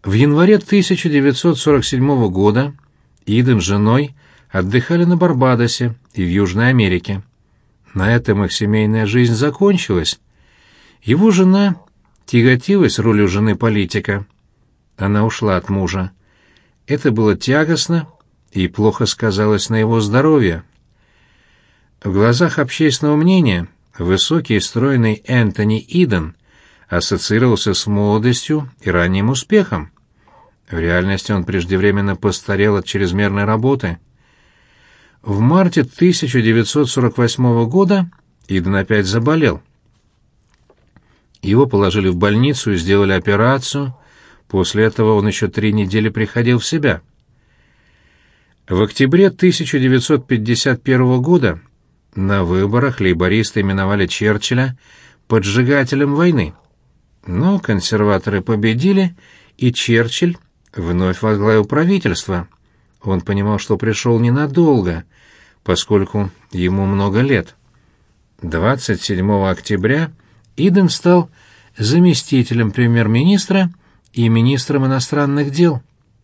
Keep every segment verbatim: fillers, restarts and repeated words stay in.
В январе тысяча девятьсот сорок седьмого года Иден с женой отдыхали на Барбадосе и в Южной Америке. На этом их семейная жизнь закончилась. Его жена тяготилась ролью жены политика. Она ушла от мужа. Это было тягостно и плохо сказалось на его здоровье. В глазах общественного мнения высокий и стройный Энтони Иден ассоциировался с молодостью и ранним успехом. В реальности он преждевременно постарел от чрезмерной работы. В марте тысяча девятьсот сорок восьмого года Иден опять заболел. Его положили в больницу и сделали операцию. После этого он еще три недели приходил в себя. В октябре тысяча девятьсот пятьдесят первого года на выборах лейбористы именовали Черчилля поджигателем войны. Но консерваторы победили, и Черчилль вновь возглавил правительство. Он понимал, что пришел ненадолго, поскольку ему много лет. двадцать седьмого октября Иден стал заместителем премьер-министра и министром иностранных дел.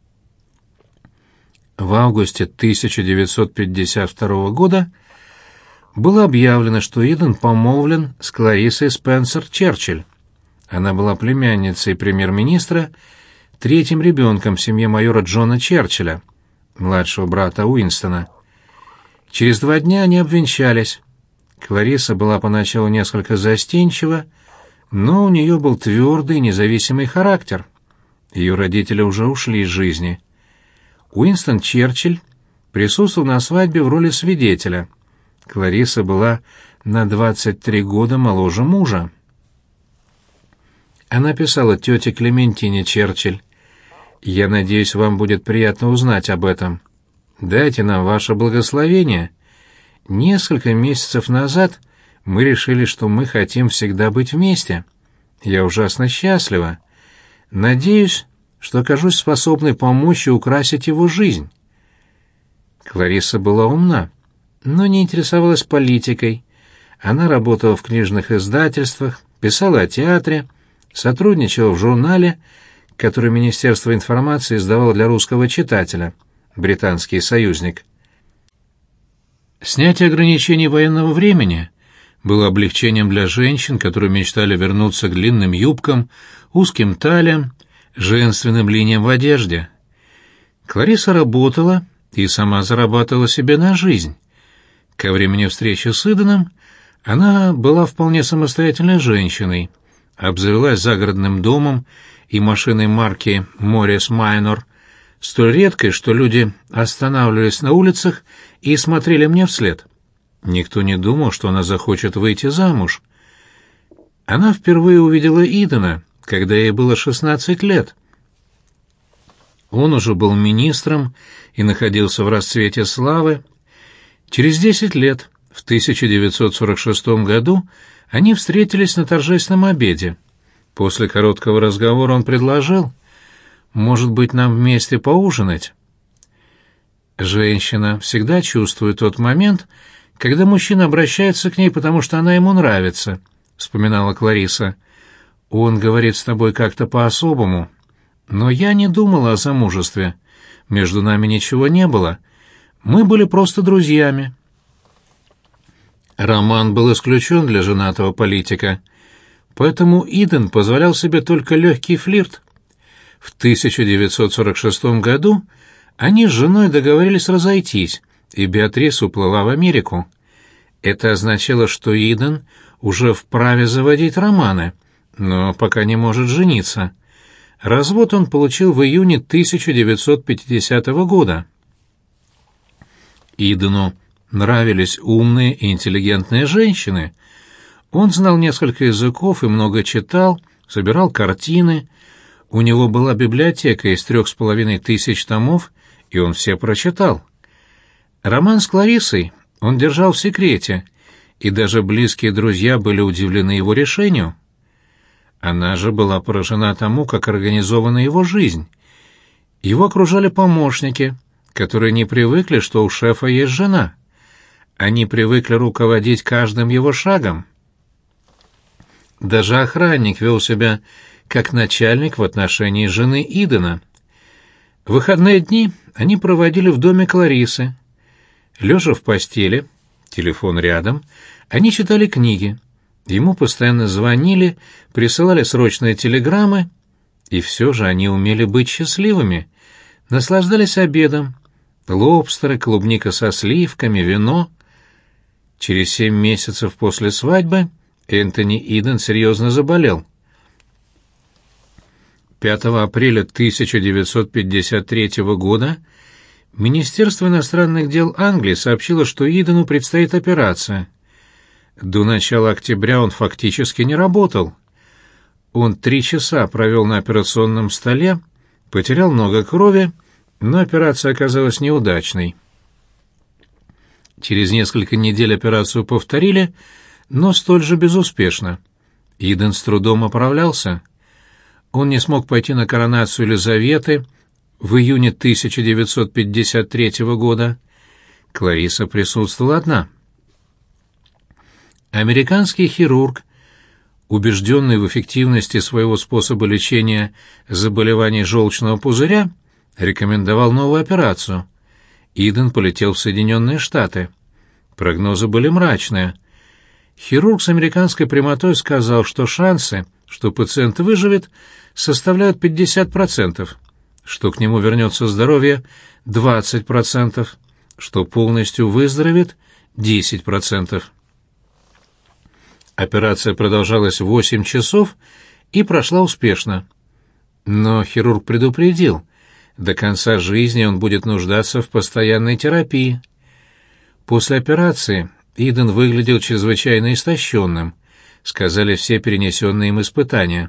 В августе тысяча девятьсот пятьдесят второго года было объявлено, что Иден помолвлен с Клариссой Спенсер Черчилль. Она была племянницей премьер-министра, третьим ребенком в семье майора Джона Черчилля, младшего брата Уинстона. Через два дня они обвенчались. Кларисса была поначалу несколько застенчива, но у нее был твердый, независимый характер. Ее родители уже ушли из жизни. Уинстон Черчилль присутствовал на свадьбе в роли свидетеля. Кларисса была на двадцать три года моложе мужа. Она писала тете Клементине Черчилль: «Я надеюсь, вам будет приятно узнать об этом. Дайте нам ваше благословение. Несколько месяцев назад мы решили, что мы хотим всегда быть вместе. Я ужасно счастлива. Надеюсь, что окажусь способной помочь и украсить его жизнь». Кларисса была умна, но не интересовалась политикой. Она работала в книжных издательствах, писала о театре, сотрудничала в журнале, который Министерство информации издавало для русского читателя, «Британский союзник». Снятие ограничений военного времени было облегчением для женщин, которые мечтали вернуться к длинным юбкам, узким талиям, женственным линиям в одежде. Кларисса работала и сама зарабатывала себе на жизнь. Ко времени встречи с Иденом она была вполне самостоятельной женщиной, обзавелась загородным домом и машиной марки «Моррис Майнор», столь редкой, что люди останавливались на улицах и смотрели мне вслед. Никто не думал, что она захочет выйти замуж. Она впервые увидела Идена, когда ей было шестнадцать лет. Он уже был министром и находился в расцвете славы. Через десять лет, в тысяча девятьсот сорок шестом году, они встретились на торжественном обеде. После короткого разговора он предложил: «Может быть, нам вместе поужинать?» Женщина всегда чувствует тот момент, когда мужчина обращается к ней, потому что она ему нравится, — вспоминала Кларисса. «Он говорит с тобой как-то по-особому. Но я не думала о замужестве. Между нами ничего не было. Мы были просто друзьями». Роман был исключен для женатого политика, поэтому Иден позволял себе только легкий флирт. В тысяча девятьсот сорок шестом году они с женой договорились разойтись, и Беатрис уплыла в Америку. Это означало, что Иден уже вправе заводить романы, но пока не может жениться. Развод он получил в июне тысяча девятьсот пятидесятого года. Идену нравились умные и интеллигентные женщины. Он знал несколько языков и много читал, собирал картины. У него была библиотека из трех с половиной тысяч томов, и он все прочитал. Роман с Клариссой он держал в секрете, и даже близкие друзья были удивлены его решению. Она же была поражена тому, как организована его жизнь. Его окружали помощники, которые не привыкли, что у шефа есть жена. Они привыкли руководить каждым его шагом. Даже охранник вел себя как начальник в отношении жены Идена. В выходные дни они проводили в доме Кларисы. Лежа в постели, телефон рядом, они читали книги. Ему постоянно звонили, присылали срочные телеграммы, и все же они умели быть счастливыми, наслаждались обедом, лобстеры, клубника со сливками, вино. Через семь месяцев после свадьбы Энтони Иден серьезно заболел. пятого апреля тысяча девятьсот пятьдесят третьего года Министерство иностранных дел Англии сообщило, что Идену предстоит операция. До начала октября он фактически не работал. Он три часа провел на операционном столе, потерял много крови, но операция оказалась неудачной. Через несколько недель операцию повторили, но столь же безуспешно. Иден с трудом оправлялся. Он не смог пойти на коронацию Елизаветы в июне тысяча девятьсот пятьдесят третьего года. Клариса присутствовала одна. Американский хирург, убежденный в эффективности своего способа лечения заболеваний желчного пузыря, рекомендовал новую операцию. Иден полетел в Соединенные Штаты. Прогнозы были мрачные. Хирург с американской прямотой сказал, что шансы, что пациент выживет, составляют пятьдесят процентов, что к нему вернется здоровье двадцать процентов, что полностью выздоровеет десять процентов. Операция продолжалась восемь часов и прошла успешно. Но хирург предупредил, до конца жизни он будет нуждаться в постоянной терапии. После операции Иден выглядел чрезвычайно истощенным, сказали все перенесенные им испытания.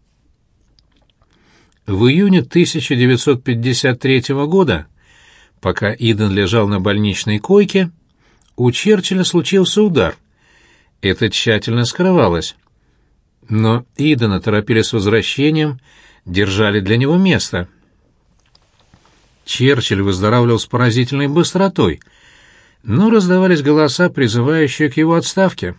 В июне тысяча девятьсот пятьдесят третьего года, пока Иден лежал на больничной койке, у Черчилля случился удар. Это тщательно скрывалось. Но Идена торопили с возвращением, держали для него место. Черчилль выздоравливал с поразительной быстротой, но раздавались голоса, призывающие к его отставке.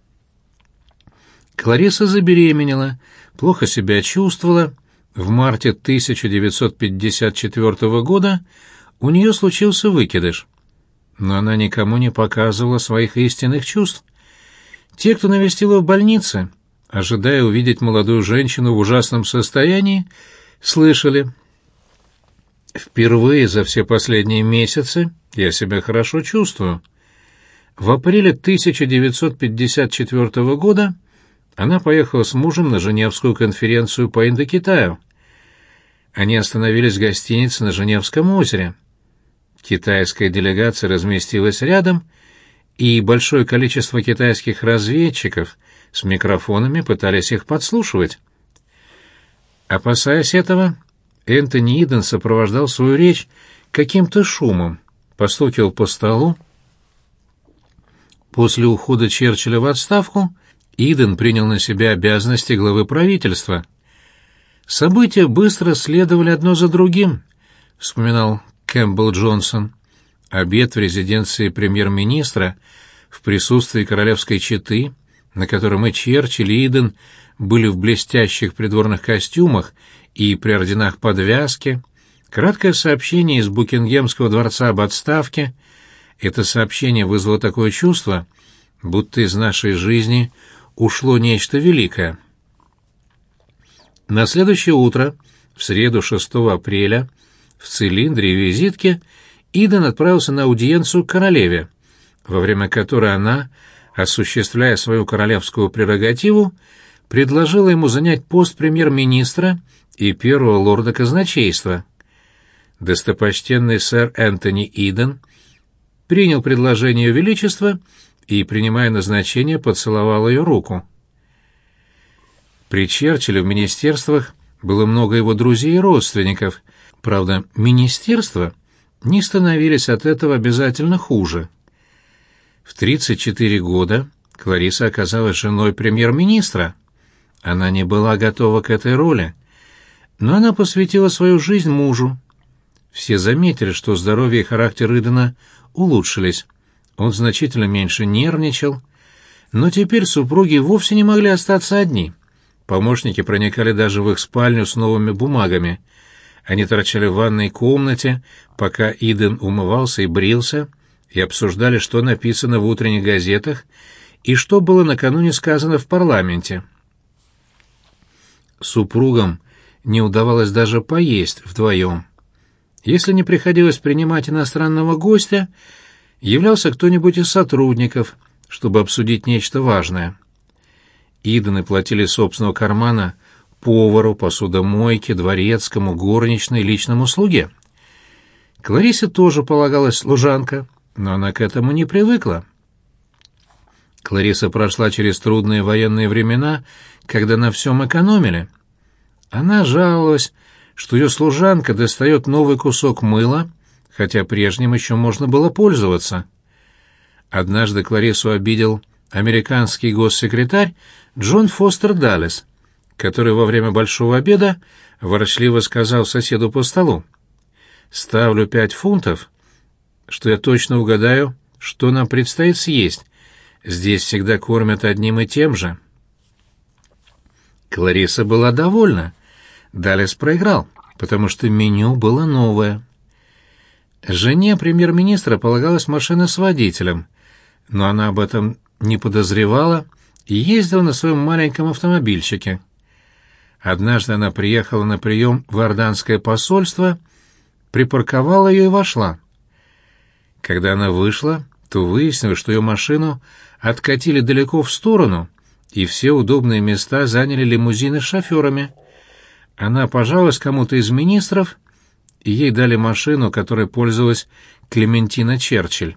Клариса забеременела, плохо себя чувствовала. В марте тысяча девятьсот пятьдесят четвертого года у нее случился выкидыш. Но она никому не показывала своих истинных чувств. Те, кто навестил ее в больнице, ожидая увидеть молодую женщину в ужасном состоянии, слышали: «Впервые за все последние месяцы я себя хорошо чувствую». В апреле тысяча девятьсот пятьдесят четвертого года она поехала с мужем на Женевскую конференцию по Индокитаю. Они остановились в гостинице на Женевском озере. Китайская делегация разместилась рядом, и большое количество китайских разведчиков с микрофонами пытались их подслушивать. Опасаясь этого, Энтони Иден сопровождал свою речь каким-то шумом, постукивал по столу. После ухода Черчилля в отставку Иден принял на себя обязанности главы правительства. «События быстро следовали одно за другим», — вспоминал Кэмпбелл Джонсон. Обед в резиденции премьер-министра в присутствии королевской четы, на котором и Черчилль, и Иден были в блестящих придворных костюмах и при орденах подвязки, краткое сообщение из Букингемского дворца об отставке. Это сообщение вызвало такое чувство, будто из нашей жизни ушло нечто великое. На следующее утро, в среду шестого апреля, в цилиндре и визитке Иден отправился на аудиенцию к королеве, во время которой она, осуществляя свою королевскую прерогативу, предложила ему занять пост премьер-министра и первого лорда казначейства. Достопочтенный сэр Энтони Иден принял предложение Ее Величества и, принимая назначение, поцеловал ее руку. При Черчилле в министерствах было много его друзей и родственников. Правда, министерства не становились от этого обязательно хуже. В тридцать четыре года Клариса оказалась женой премьер-министра. Она не была готова к этой роли, но она посвятила свою жизнь мужу. Все заметили, что здоровье и характер Идена улучшились. Он значительно меньше нервничал, но теперь супруги вовсе не могли остаться одни. помощники проникали даже в их спальню с новыми бумагами. Они торчали в ванной комнате, пока Иден умывался и брился, и обсуждали, что написано в утренних газетах и что было накануне сказано в парламенте. Супругам не удавалось даже поесть вдвоем. Если не приходилось принимать иностранного гостя, являлся кто-нибудь из сотрудников, чтобы обсудить нечто важное. Идены платили из собственного кармана повару, посудомойке, дворецкому, горничной, личному слуге. Кларисе тоже полагалась служанка, но она к этому не привыкла. Клариса прошла через трудные военные времена, когда на всем экономили. Она жаловалась, что ее служанка достает новый кусок мыла, хотя прежним еще можно было пользоваться. Однажды Кларису обидел американский госсекретарь Джон Фостер Даллес, который во время большого обеда ворчливо сказал соседу по столу: «Ставлю пять фунтов, что я точно угадаю, что нам предстоит съесть. Здесь всегда кормят одним и тем же». Клариса была довольна. Даллес проиграл, потому что меню было новое. Жене премьер-министра полагалась машина с водителем, но она об этом не подозревала и ездила на своем маленьком автомобильчике. Однажды она приехала на прием в иорданское посольство, припарковала ее и вошла. Когда она вышла, то выяснилось, что ее машину откатили далеко в сторону, и все удобные места заняли лимузины с шоферами. Она пожаловалась кому-то из министров, и ей дали машину, которой пользовалась Клементина Черчилль.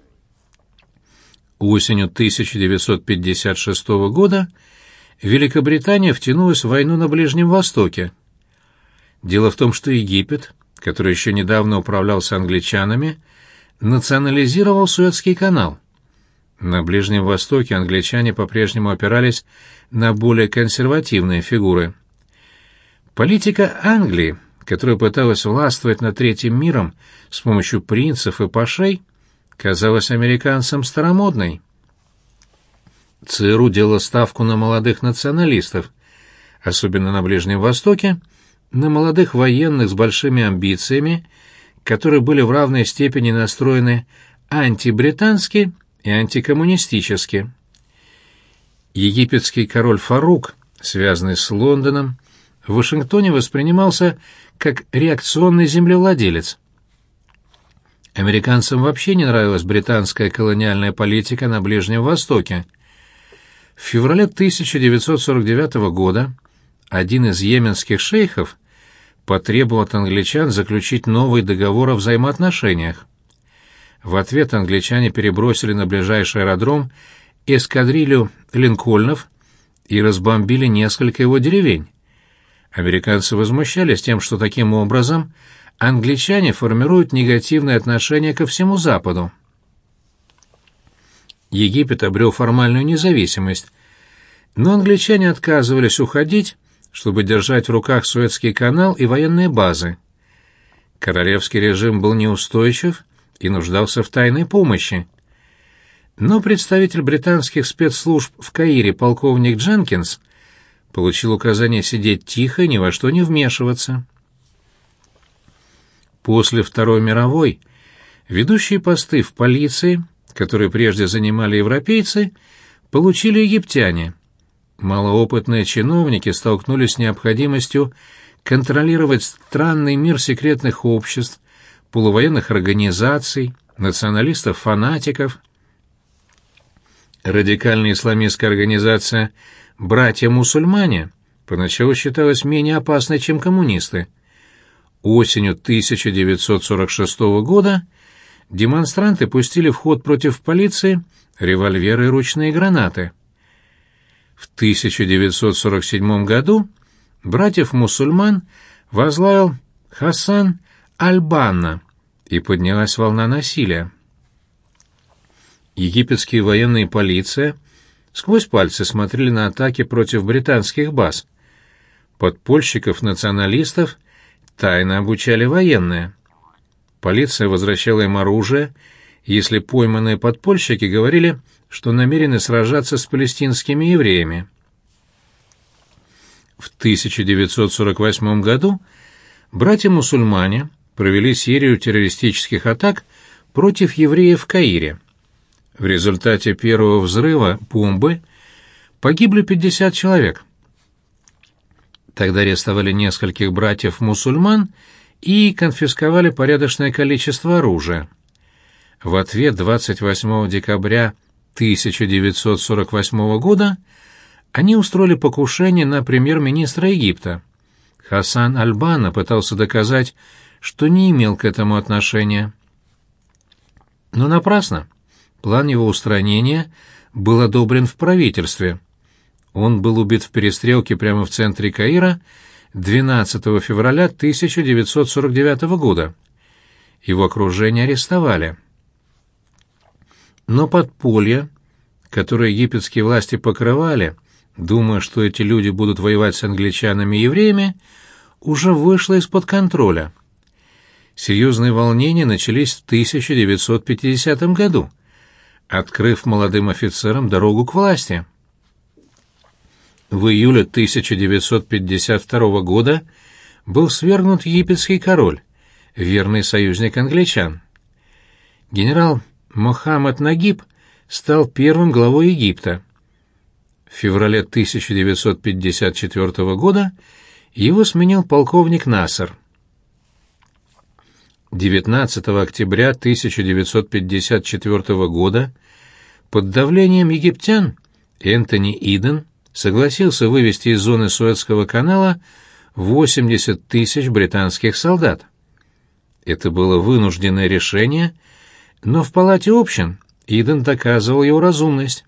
Осенью тысяча девятьсот пятьдесят шестого года Великобритания втянулась в войну на Ближнем Востоке. Дело в том, что Египет, который еще недавно управлялся англичанами, национализировал Суэцкий канал. На Ближнем Востоке англичане по-прежнему опирались на более консервативные фигуры. Политика Англии, которая пыталась властвовать над Третьим миром с помощью принцев и пашей, казалась американцам старомодной. ЦРУ делала ставку на молодых националистов, особенно на Ближнем Востоке, на молодых военных с большими амбициями, которые были в равной степени настроены антибритански и антикоммунистически. Египетский король Фарук, связанный с Лондоном, в Вашингтоне воспринимался как реакционный землевладелец. Американцам вообще не нравилась британская колониальная политика на Ближнем Востоке. В феврале тысяча девятьсот сорок девятого года один из йеменских шейхов потребовал от англичан заключить новый договор о взаимоотношениях. В ответ англичане перебросили на ближайший аэродром эскадрилью линкольнов и разбомбили несколько его деревень. Американцы возмущались тем, что таким образом англичане формируют негативное отношение ко всему Западу. Египет обрел формальную независимость, но англичане отказывались уходить, чтобы держать в руках Суэцкий канал и военные базы. Королевский режим был неустойчив и нуждался в тайной помощи. Но представитель британских спецслужб в Каире полковник Дженкинс получил указание сидеть тихо и ни во что не вмешиваться. После Второй мировой ведущие посты в полиции, которые прежде занимали европейцы, получили египтяне. Малоопытные чиновники столкнулись с необходимостью контролировать странный мир секретных обществ, полувоенных организаций, националистов-фанатиков. Радикальная исламистская организация «Братья-мусульмане» поначалу считалась менее опасной, чем коммунисты. Осенью тысяча девятьсот сорок шестого года демонстранты пустили в ход против полиции револьверы и ручные гранаты. В тысяча девятьсот сорок седьмом году братьев-мусульман возглавил Хасан аль-Банна, и поднялась волна насилия. Египетские военные и полиция сквозь пальцы смотрели на атаки против британских баз. Подпольщиков-националистов тайно обучали военные. Полиция возвращала им оружие, если пойманные подпольщики говорили, что намерены сражаться с палестинскими евреями. В тысяча девятьсот сорок восьмом году братья-мусульмане провели серию террористических атак против евреев в Каире. В результате первого взрыва бомбы погибли пятьдесят человек. Тогда арестовали нескольких братьев-мусульман и конфисковали порядочное количество оружия. В ответ двадцать восьмого декабря тысяча девятьсот сорок восьмого года они устроили покушение на премьер-министра Египта. Хасан аль-Банна пытался доказать, что не имел к этому отношения. Но напрасно. План его устранения был одобрен в правительстве. Он был убит в перестрелке прямо в центре Каира двенадцатого февраля тысяча девятьсот сорок девятого года. Его окружение арестовали. Но подполье, которое египетские власти покрывали, думая, что эти люди будут воевать с англичанами и евреями, уже вышло из-под контроля. Серьезные волнения начались в тысяча девятьсот пятидесятом году, открыв молодым офицерам дорогу к власти. В июле тысяча девятьсот пятьдесят второго года был свергнут египетский король, верный союзник англичан. Генерал Мохаммед Нагиб стал первым главой Египта. В феврале тысяча девятьсот пятьдесят четвертого года его сменил полковник Насер. девятнадцатого октября тысяча девятьсот пятьдесят четвертого года под давлением египтян Энтони Иден согласился вывести из зоны Суэцкого канала восемьдесят тысяч британских солдат. Это было вынужденное решение, но в Палате общин Иден доказывал его разумность.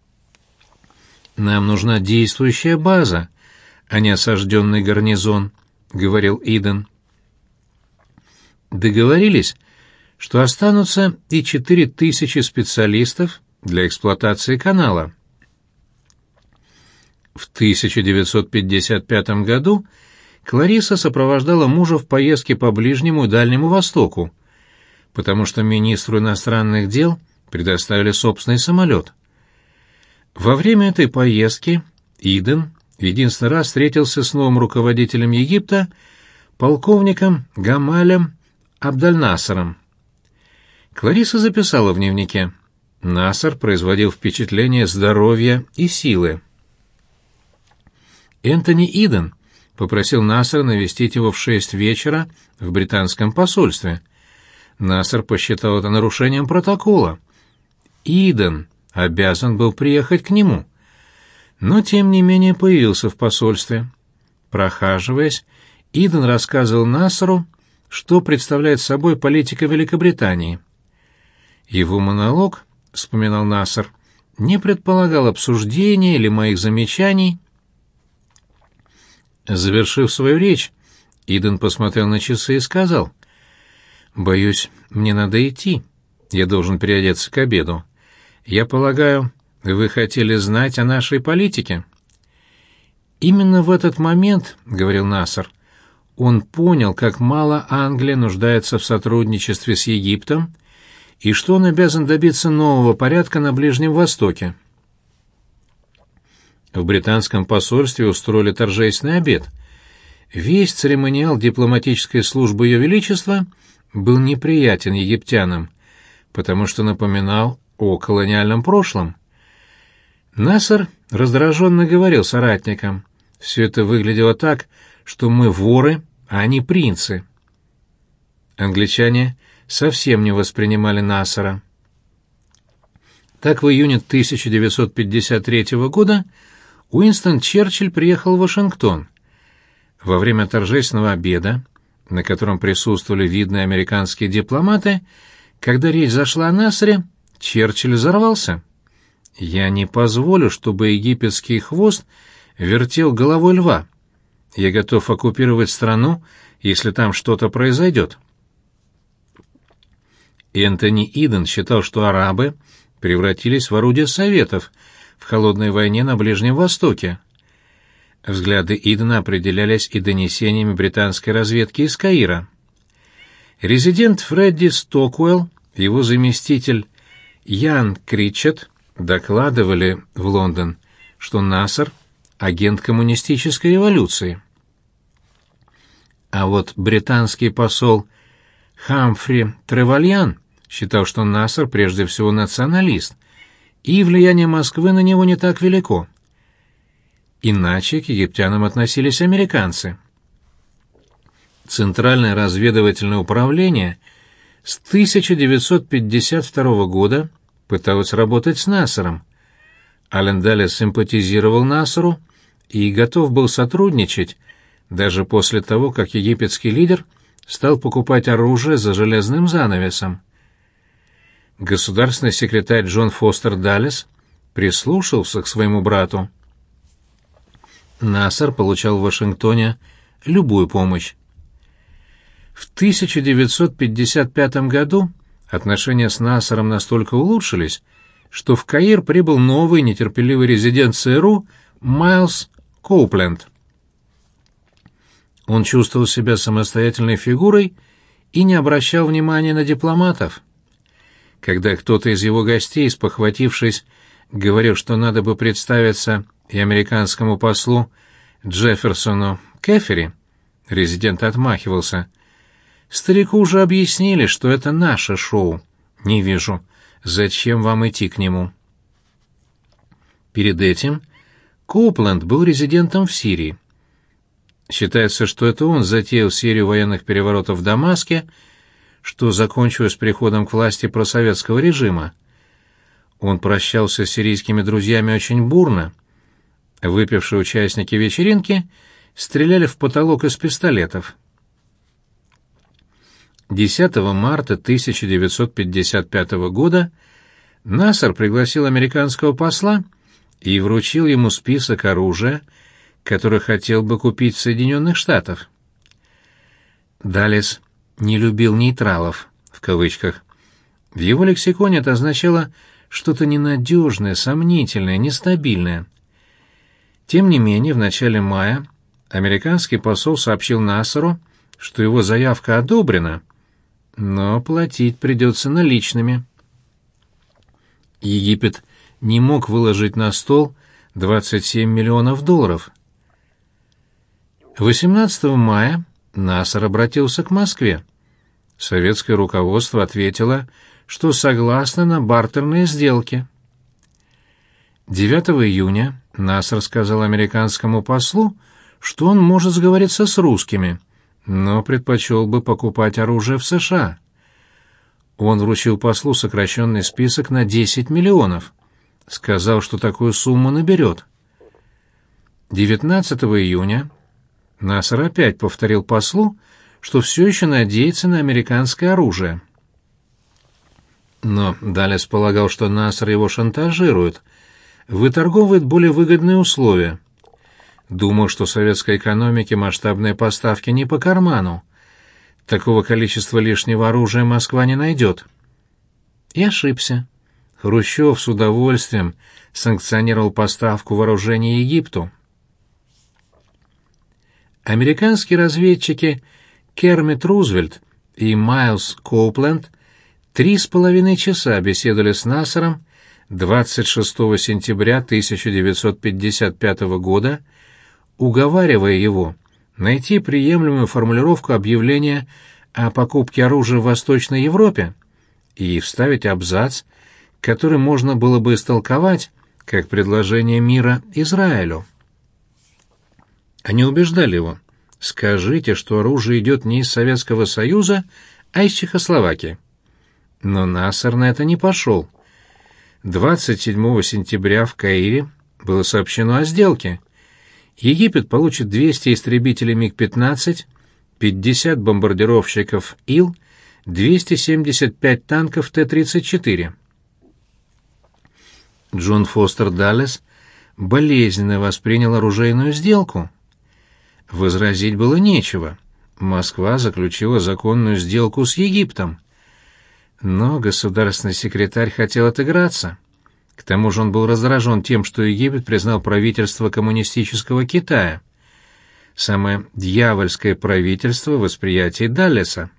«Нам нужна действующая база, а не осажденный гарнизон», — говорил Иден. Договорились, что останутся и четыре тысячи специалистов для эксплуатации канала. В тысяча девятьсот пятьдесят пятом году Клариса сопровождала мужа в поездке по Ближнему и Дальнему Востоку, потому что министру иностранных дел предоставили собственный самолет. Во время этой поездки Иден в единственный раз встретился с новым руководителем Египта, полковником Гамалем Абдаль-Насером. Клариса записала в дневнике: «Насер производил впечатление здоровья и силы». Энтони Иден попросил Насера навестить его в шесть вечера в британском посольстве. Насер посчитал это нарушением протокола. Иден обязан был приехать к нему, но тем не менее появился в посольстве. Прохаживаясь, Иден рассказывал Насеру, что представляет собой политика Великобритании. Его монолог, вспоминал Насер, не предполагал обсуждения или моих замечаний. Завершив свою речь, Иден посмотрел на часы и сказал: «Боюсь, мне надо идти. Я должен переодеться к обеду. Я полагаю, вы хотели знать о нашей политике». «Именно в этот момент, — говорил Насер, — он понял, как мало Англия нуждается в сотрудничестве с Египтом и что он обязан добиться нового порядка на Ближнем Востоке». В британском посольстве устроили торжественный обед. Весь церемониал дипломатической службы Ее Величества был неприятен египтянам, потому что напоминал о колониальном прошлом. Насер раздраженно говорил соратникам: «Все это выглядело так, что мы воры, а они принцы». Англичане совсем не воспринимали Насера. Так в июне тысяча девятьсот пятьдесят третьего года Уинстон Черчилль приехал в Вашингтон. Во время торжественного обеда, на котором присутствовали видные американские дипломаты, когда речь зашла о Насере, Черчилль взорвался. «Я не позволю, чтобы египетский хвост вертел головой льва. Я готов оккупировать страну, если там что-то произойдет». Энтони Иден считал, что арабы превратились в орудие Советов в холодной войне на Ближнем Востоке. Взгляды Идена определялись и донесениями британской разведки из Каира. Резидент Фредди Стокуэлл и его заместитель Ян Кричет докладывали в Лондон, что Насер агент коммунистической революции. А вот британский посол Хамфри Тревальян считал, что Насер прежде всего националист, и влияние Москвы на него не так велико. Иначе к египтянам относились американцы. Центральное разведывательное управление с тысяча девятьсот пятьдесят второго года пыталось работать с Насером. Ален Даллес симпатизировал Насеру и готов был сотрудничать даже после того, как египетский лидер стал покупать оружие за железным занавесом. Государственный секретарь Джон Фостер Даллес прислушался к своему брату. Насер получал в Вашингтоне любую помощь. В тысяча девятьсот пятьдесят пятом году отношения с Насером настолько улучшились, что в Каир прибыл новый нетерпеливый резидент ЦРУ Майлз Коупленд. Он чувствовал себя самостоятельной фигурой и не обращал внимания на дипломатов. Когда кто-то из его гостей, спохватившись, говорил, что надо бы представиться и американскому послу Джефферсону Кеффери, резидент отмахивался. «Старику уже объяснили, что это наше шоу. Не вижу, зачем вам идти к нему?» Перед этим Коупленд был резидентом в Сирии. Считается, что это он затеял серию военных переворотов в Дамаске, что закончилось приходом к власти просоветского режима. Он прощался с сирийскими друзьями очень бурно. Выпившие участники вечеринки стреляли в потолок из пистолетов. десятого марта тысяча девятьсот пятьдесят пятого года Насер пригласил американского посла и вручил ему список оружия, который хотел бы купить в Соединенных Штатах. Даллес не любил «нейтралов», в кавычках. В его лексиконе это означало что-то ненадежное, сомнительное, нестабильное. Тем не менее, в начале мая американский посол сообщил Насеру, что его заявка одобрена, но платить придется наличными. Египет не мог выложить на стол двадцать семь миллионов долларов. восемнадцатого мая Насер обратился к Москве. Советское руководство ответило, что согласно на бартерные сделки. девятого июня Насер сказал американскому послу, что он может сговориться с русскими, но предпочел бы покупать оружие в США. Он вручил послу сокращенный список на десять миллионов. Сказал, что такую сумму наберет. девятнадцатого июня Насер опять повторил послу, что все еще надеется на американское оружие. Но Даллес полагал, что Насер его шантажирует, выторговывает более выгодные условия. Думал, что советской экономике масштабные поставки не по карману. Такого количества лишнего оружия Москва не найдет. И ошибся. Хрущев с удовольствием санкционировал поставку вооружений Египту. Американские разведчики Кермит Рузвельт и Майлз Коупленд три с половиной часа беседовали с Насером двадцать шестого сентября тысяча девятьсот пятьдесят пятого года, уговаривая его найти приемлемую формулировку объявления о покупке оружия в Восточной Европе и вставить абзац, который можно было бы истолковать как предложение мира Израилю. Они убеждали его: скажите, что оружие идет не из Советского Союза, а из Чехословакии. Но Насер на это не пошел. двадцать седьмого сентября в Каире было сообщено о сделке. Египет получит двести истребителей миг пятнадцать, пятьдесят бомбардировщиков Ил, двести семьдесят пять танков Т тридцать четыре. Джон Фостер Даллес болезненно воспринял оружейную сделку. Возразить было нечего. Москва заключила законную сделку с Египтом. Но государственный секретарь хотел отыграться. К тому же он был раздражен тем, что Египет признал правительство коммунистического Китая. Самое дьявольское правительство в восприятии Даллеса.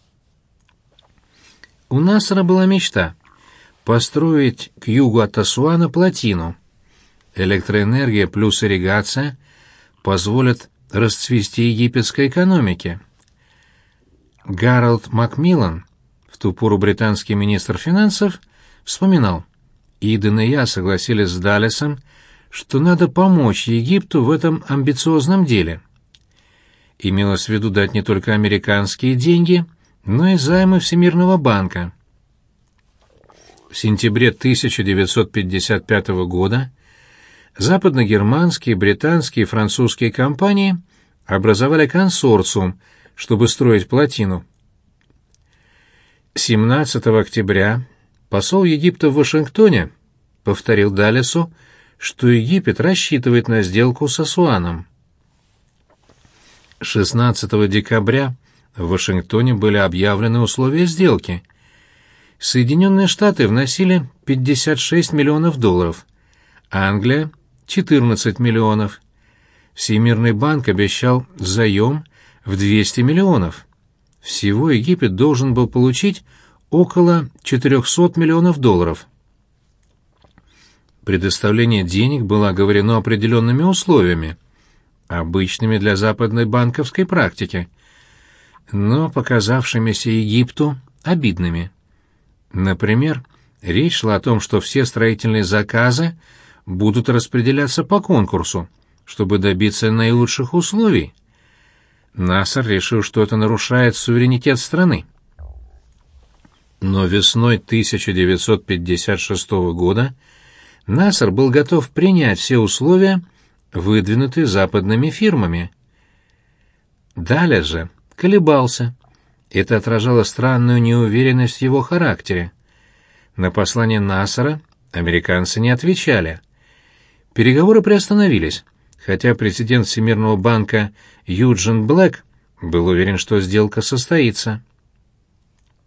У Насера была мечта — построить к югу от Асуана плотину. электроэнергия плюс ирригация позволят расцвести египетской экономике. Гарольд Макмиллан, в ту пору британский министр финансов, вспоминал: «Иден и я согласились с Даллесом, что надо помочь Египту в этом амбициозном деле». Имелось в виду дать не только американские деньги, но и займы Всемирного банка. В сентябре тысяча девятьсот пятьдесят пятого года западногерманские, британские и французские компании образовали консорциум, чтобы строить плотину. семнадцатого октября посол Египта в Вашингтоне повторил Даллесу, что Египет рассчитывает на сделку с Асуаном. шестнадцатого декабря в Вашингтоне были объявлены условия сделки. Соединенные Штаты вносили пятьдесят шесть миллионов долларов, Англия — четырнадцать миллионов. Всемирный банк обещал заем в двести миллионов. Всего Египет должен был получить около четырехсот миллионов долларов. Предоставление денег было оговорено определенными условиями, обычными для западной банковской практики, но показавшимися Египту обидными. Например, речь шла о том, что все строительные заказы будут распределяться по конкурсу, чтобы добиться наилучших условий. Насер решил, что это нарушает суверенитет страны. Но весной тысяча девятьсот пятьдесят шестого года Насер был готов принять все условия, выдвинутые западными фирмами. Даллес же колебался. Это отражало странную неуверенность в его характере. На послание Насера американцы не отвечали. Переговоры приостановились, хотя президент Всемирного банка Юджин Блэк был уверен, что сделка состоится.